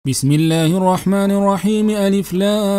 بسم الله الرحمن الرحيم. ألف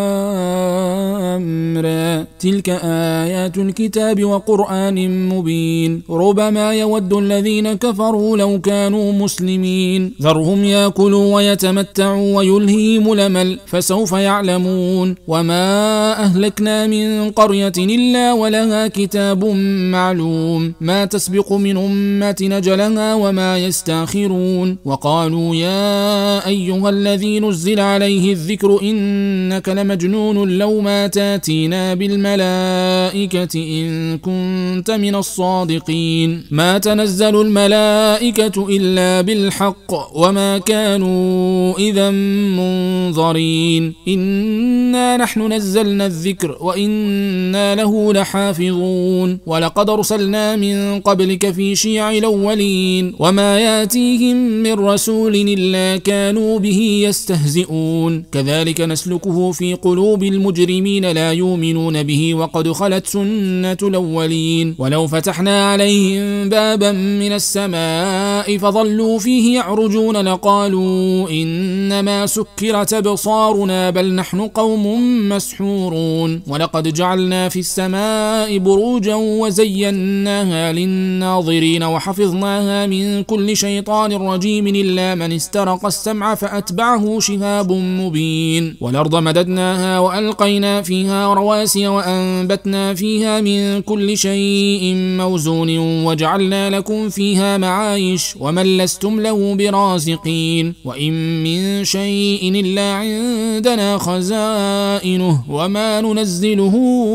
لام را. تلك آيات الكتاب وقرآن مبين. ربما يود الذين كفروا لو كانوا مسلمين. ذرهم يأكلوا ويتمتعوا ويلهيهم الأمل فسوف يعلمون. وما أهلكنا من قرية إلا ولها كتاب معلوم ما تسبق من أمة أجلها وما يستأخرون. وقالوا يا أيها الذي نزل عليه الذكر إنك لمجنون لو ما تاتينا بالملائكة إن كنت من الصادقين. ما تنزل الملائكة إلا بالحق وما كانوا إذا منظرين. إنا نحن نزلنا الذكر وإنا له لحافظون. ولقد أرسلنا من قبلك في شيع الأولين وما ياتيهم من رسول إلا كانوا به يستهزئون. كذلك نسلكه في قلوب المجرمين لا يؤمنون به وقد خلت سنة الأولين. ولو فتحنا عليهم بابا من السماء فظلوا فيه يعرجون لقالوا إنما سكرت أبصارنا بل نحن قوم مسحورون. ولقد جعلنا في السماء بروجا وزيناها للناظرين وحفظناها من كل شيطان رجيم إلا من استرق السمع فأتبعه شهاب مبين. والأرض مددناها وألقينا فيها رواسي وأنبتنا فيها من كل شيء موزون وجعلنا لكم فيها معايش ومن لستم له برازقين. وإن من شيء إلا عندنا خزائنه وما ننزله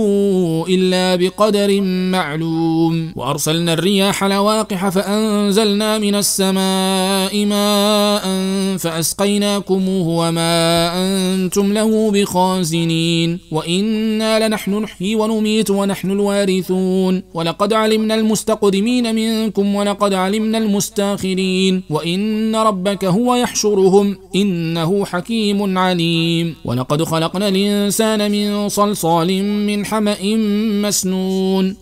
إلا بقدر معلوم. وأرسلنا الرياح لواقح فأنزلنا من السماء ماء فأسقيناكموه وما أنتم له بخازنين. وإنا لنحن نحيي ونميت ونحن الوارثون. ولقد علمنا المستقدمين منكم ولقد علمنا المستاخرين. وإن ربك هو يحشرهم إنه حكيم عليم. ولقد خلقنا الإنسان من صلصال من حمأ مسنون.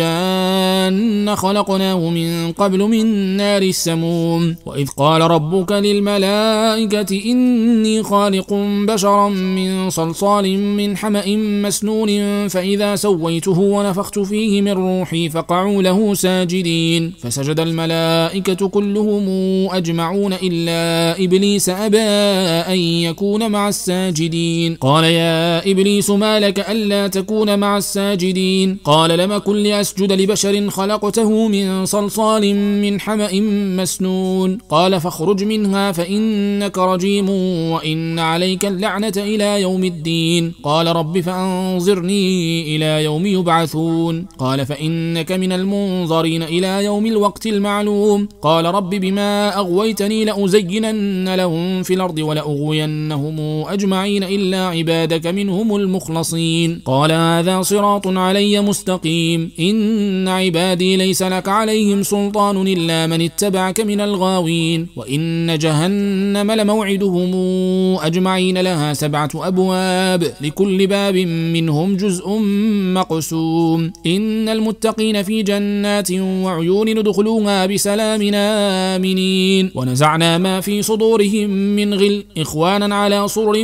والجان خلقناه من قبل من نار السموم. وإذ قال ربك للملائكة إني خالق بشرا من صلصال من حمأ مسنون فإذا سويته ونفخت فيه من روحي فقعوا له ساجدين. فسجد الملائكة كلهم أجمعون إلا إبليس أبى أن يكون مع الساجدين. قال يا إبليس ما لك ألا تكون مع الساجدين؟ قال لم أكن لأسجد لبشر خلقته من صلصال من حمأ مسنون. قال فاخرج منها فإنك رجيم وإن عليك اللعنة إلى يوم الدين. قال رب فأنظرني إلى يوم يبعثون. قال فإنك من المنظرين إلى يوم الوقت المعلوم. قال رب بما أغويتني لأزينن لهم في الأرض ولأغوينهم أجمعين إلا عبادك منهم المخلصين. قال هذا صراط علي مستقيم. إن عبادي ليس لك عليهم سلطان إلا من اتبعك من الغاوين. وإن جهنم لموعدهم أجمعين لها 7 أبواب لكل باب منهم جزء مقسوم. إن المتقين في جنات وعيون ندخلوها بسلام آمنين. ونزعنا ما في صدورهم من غل إخوانا على سرر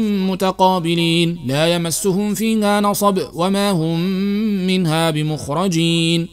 متقابلين لا يمسهم فيها نصب وما هم منها بمخرجين.